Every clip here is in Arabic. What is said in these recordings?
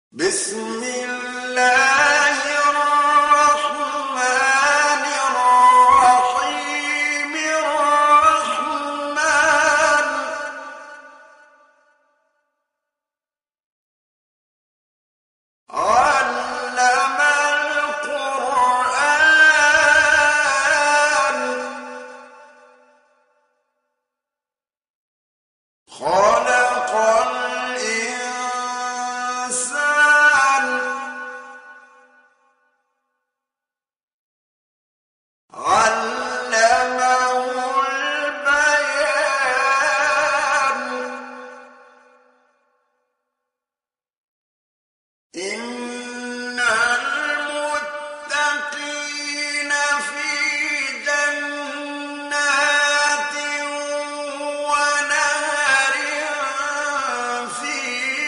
بسم الله الرحمن الرحيم الرحمن علم القرآن خلق الإنسان علمه البيان إن المتقين في جنات ونهر في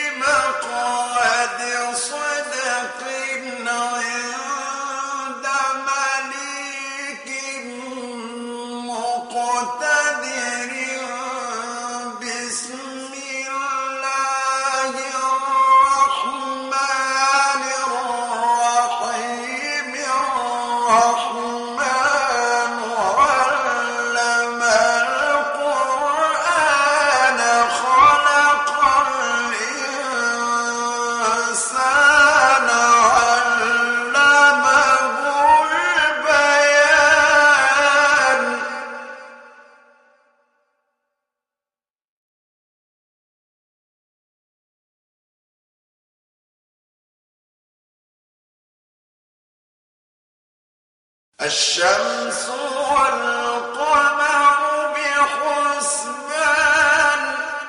مقعد صدق عند مليك مقتدر بسم الله الرحمن الرحيم الرحمن علم القرآن خلق الإنسان علمه البيان الشمس والقمر بحسبان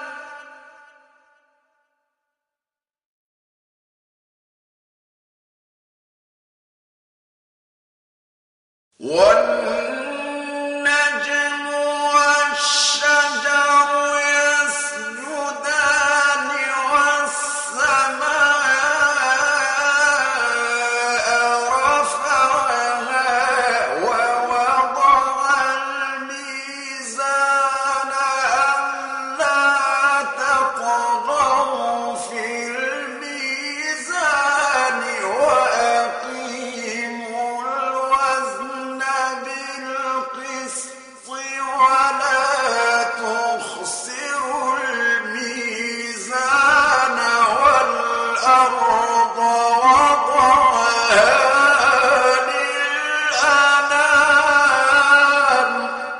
والنجم والشجر يسجدان والسماء رفعها ووضع الميزان ألا تطغوا في الميزان وأقيموا الوزن بالقسط ولا تخسروا الميزان والأرض وضعها للأنام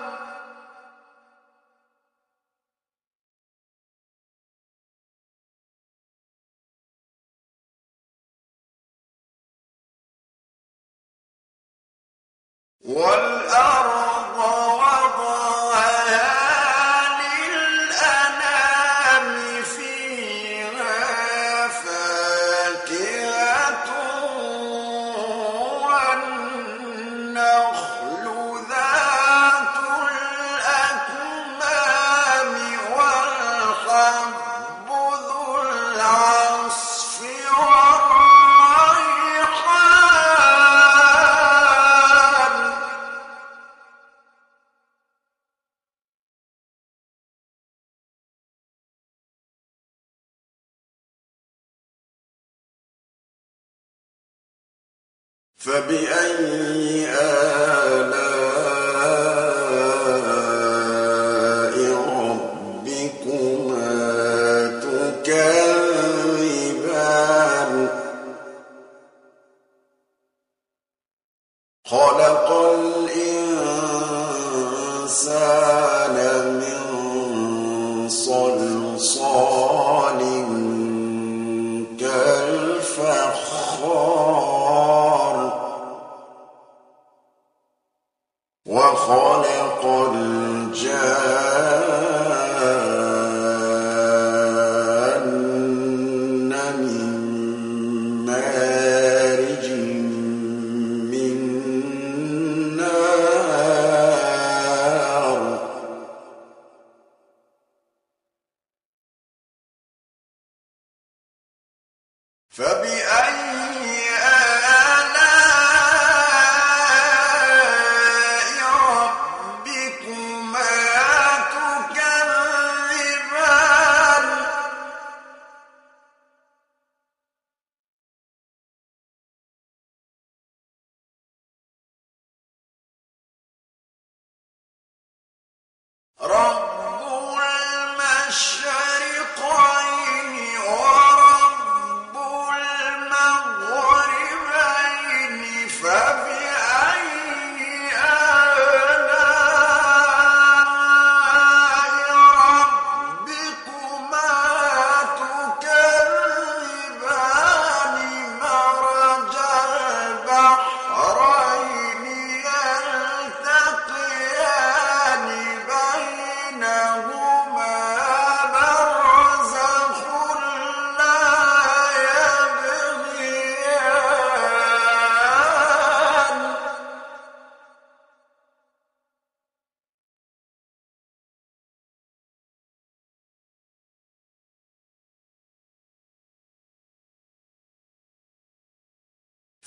والأرض وضعها للأنام فيها فاكهة والنخل ذات الأكمام والحب ذو العصف والريحان فبأي آلاء ربكما تكذبان خلق الإنسان من صلصال كالفخار وخلق الجان من مارج من نار فبأي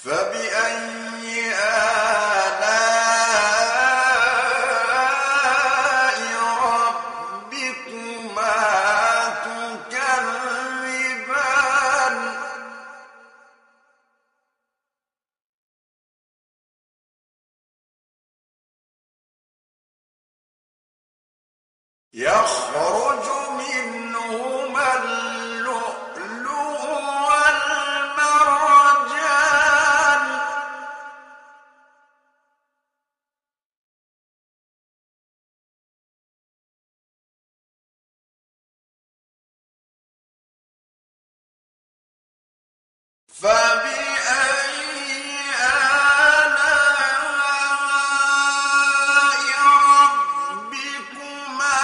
فبأي آلاء ربكما تكذبان يخرج منهما اللؤلؤ والمرجان فبأي آلاء ربكما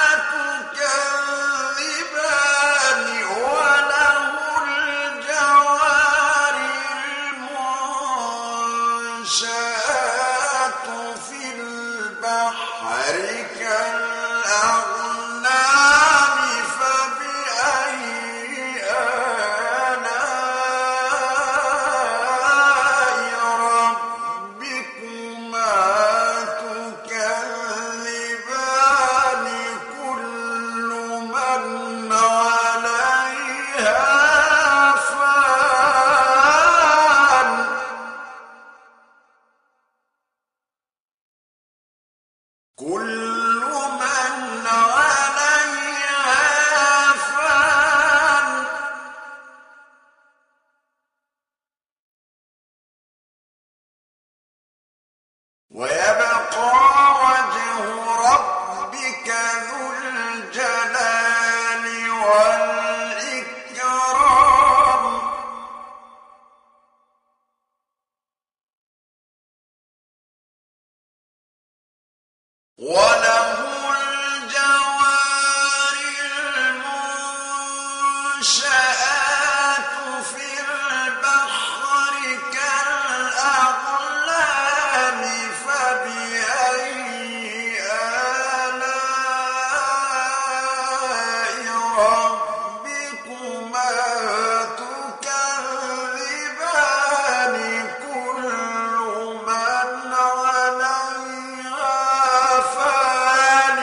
تكذبان وله الجوار المنشآت في البحر كالأعلام فبأي ربكما تكذبان كل من عليها فان كل من عليها فان ويبقى وجه ربك ذو الجلال والإكرام وله الجوار المنشآت في البحر كالأعلام فبأي آلاء ربكما تكذبان كل من عليها فان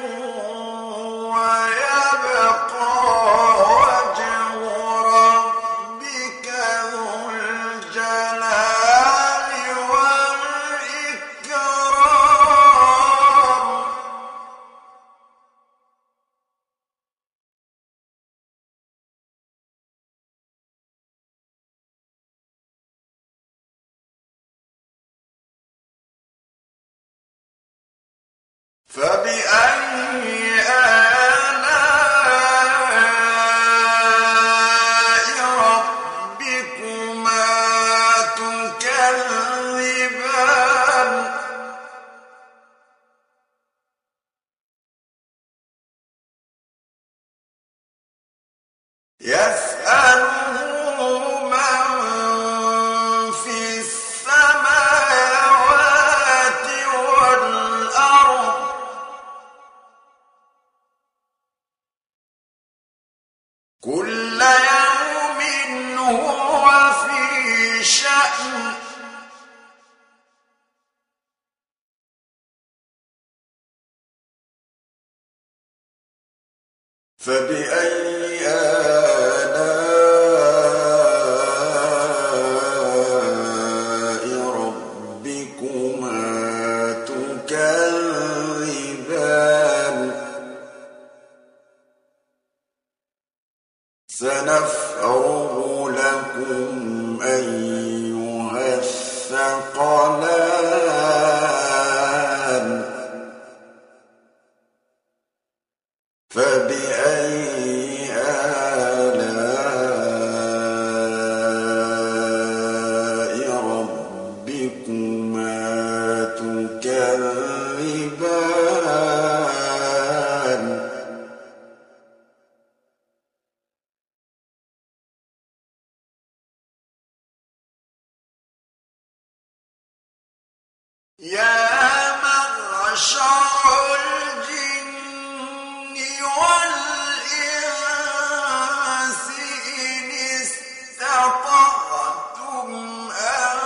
ويبقى وجه ربك ذو الجلال والإكرام فبأي آلاء ربكما تكذبان يسأله من في السماوات والأرض كل يوم هو في شأن فبأي آلاء ربكما تكذبان سنفرغ لكم أيها الثقلان فبأي آلاء ربكما تكذبان يا معشر الجن والإنس إن استطعتم أن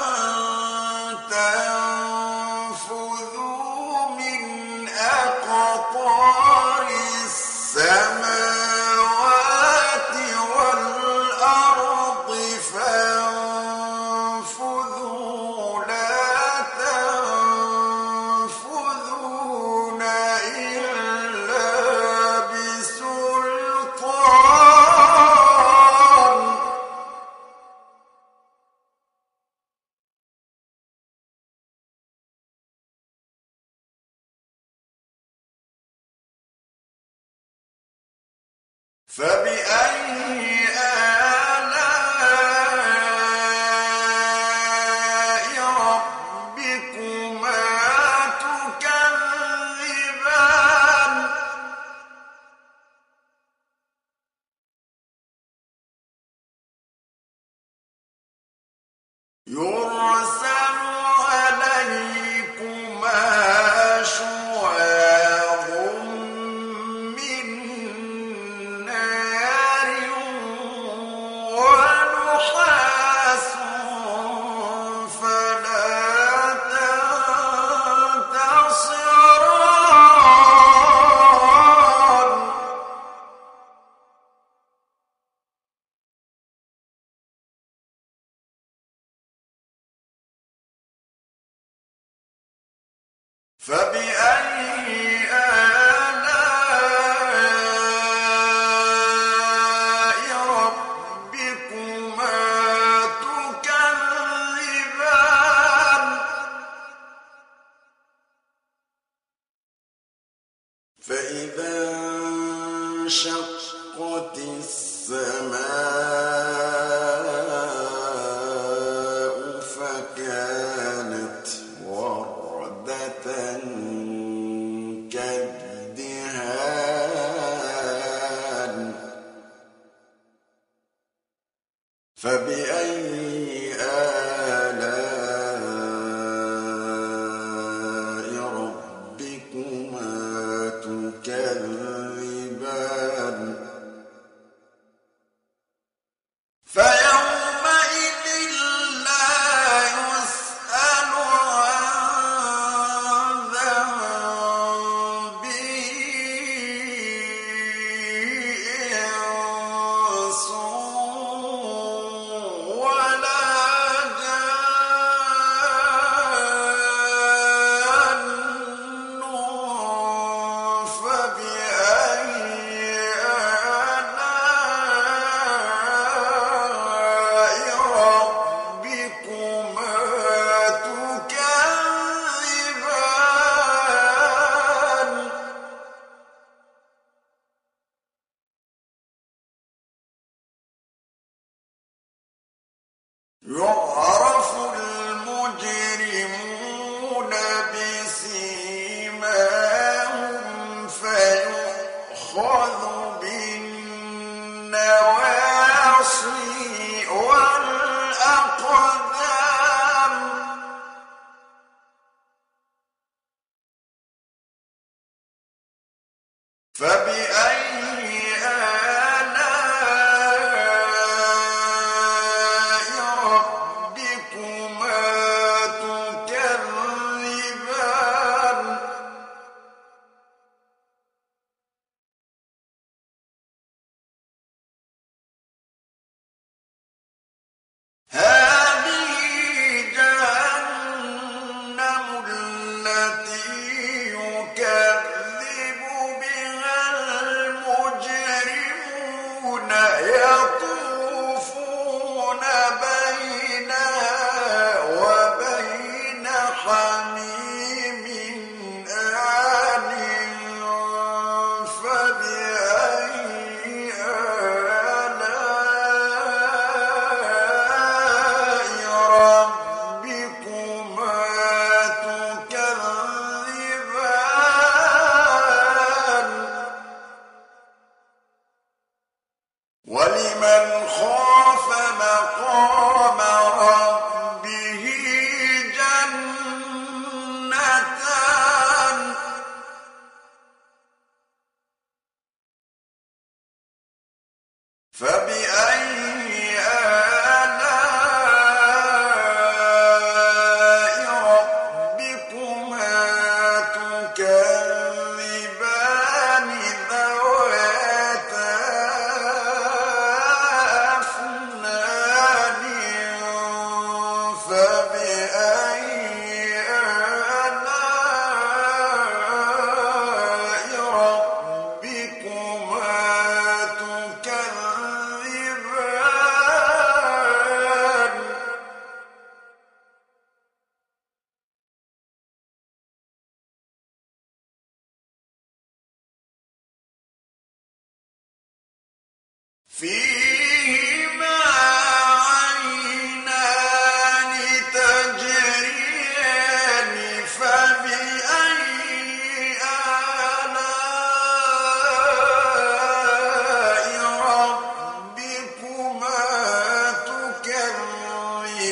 فبأي آلاء ربكما تكذبان يرسل عليكما شواظ من نار ونحاس فلا تنتصران فبأي آلاء ربكما تكذبان فإذا انشقت السماء فكانت وردة كالدهان فبأي آلاء ربكما تكذبان فيومئذ لا يسأل عن ذنبه إنس ولا جان فبأي آلاء ربكما تكذبان يعرف المجرمون بسيماهم فيؤخذ بالنواصي والأقدام فبأي آلاء ربكما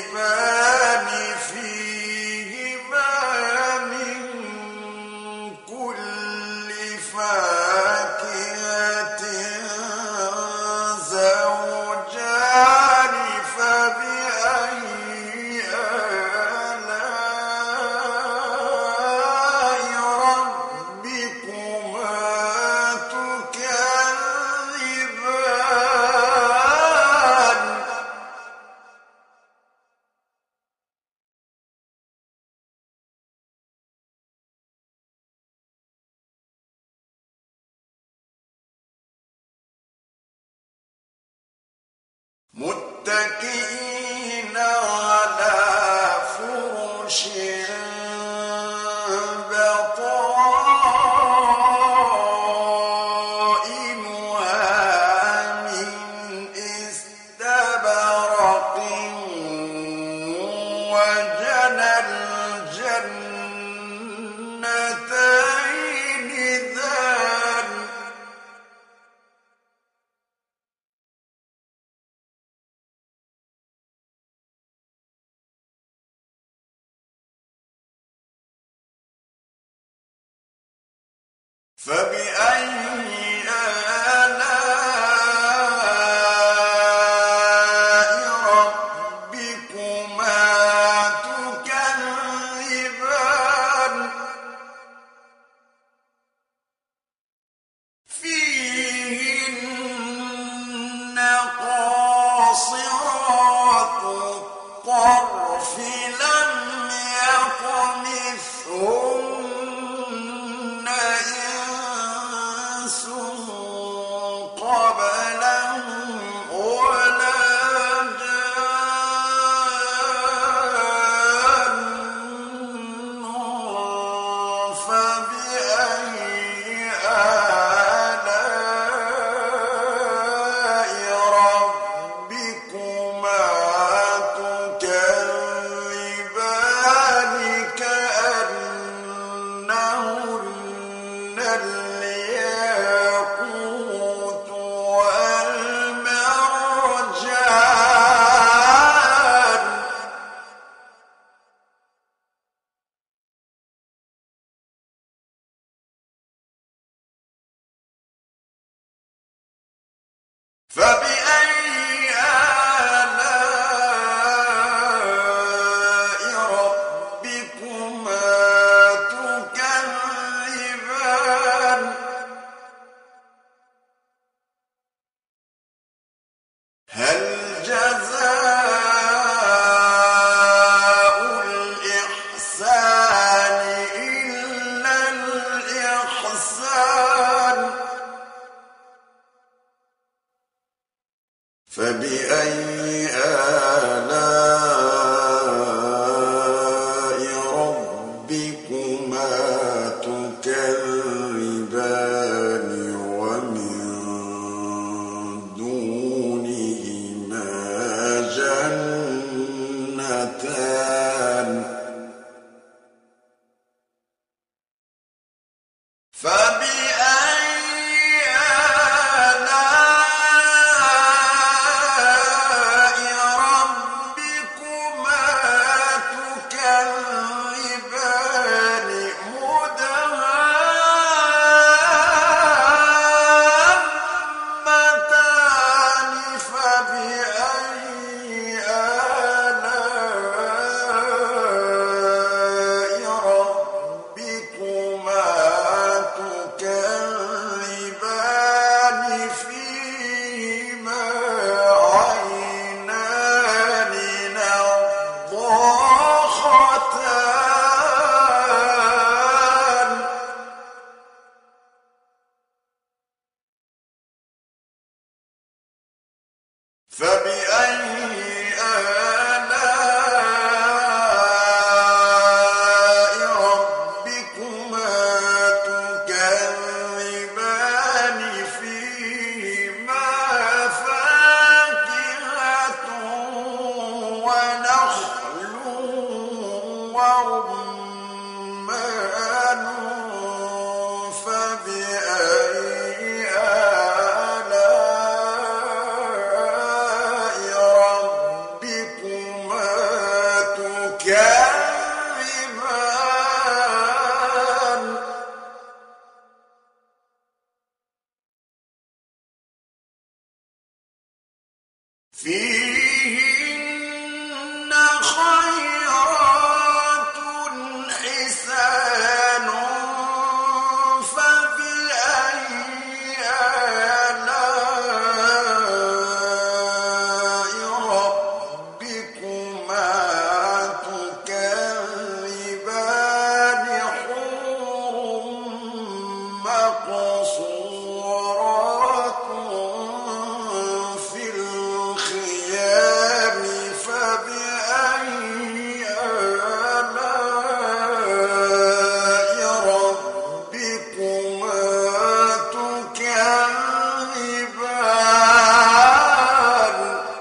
تكذبان فيهما من كل فاكهة زوجان فبأي آلاء ربكما تكذبان متكئين على فرش بطائنها من استبرق وجنى الجنتين دان فبأي آلاء ربكما تكذبان فيهن قاصرات الطرف لم يطمثهن إنس قبلهم ولا جان فبأي آلاء ربكما تكذبان كأنهن الياقوت والمرجان فبأي آلاء ربكما تكذبان هل جزاء الإحسان إلا الإحسان فبأي آلاء ربكما تكذبان ومن دونهما جنتان فبأي آلاء ربكما فيهن خيرات حسان فبأي آلاء ربكما تكذبان حور مقصورات في الخيام فبأي آلاء ربكما تكذبان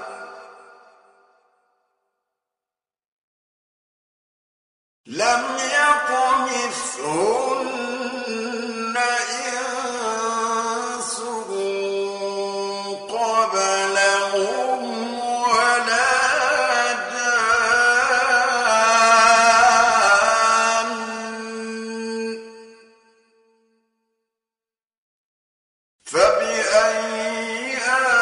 لم يطمثهن إنس قبلهم ولا جان فبأي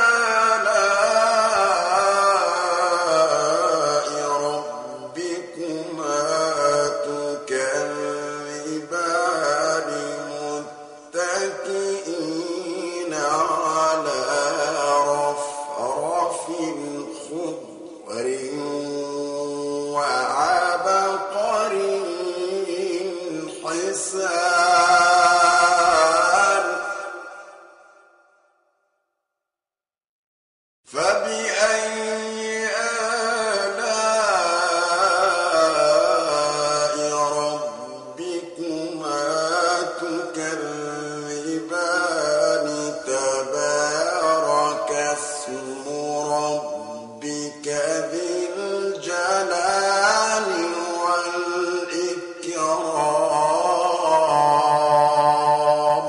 آلاء ربكما تكذبان متكئين على رفرف خضر وعبقري حسان فبأي آلاء ربكما تكذبان تبارك اسم ربك ذي الجلال والإكرام.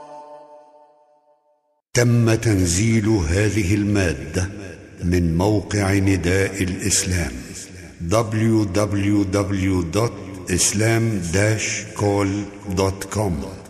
تم تنزيل هذه المادة من موقع نداء الإسلام www.islam-call.com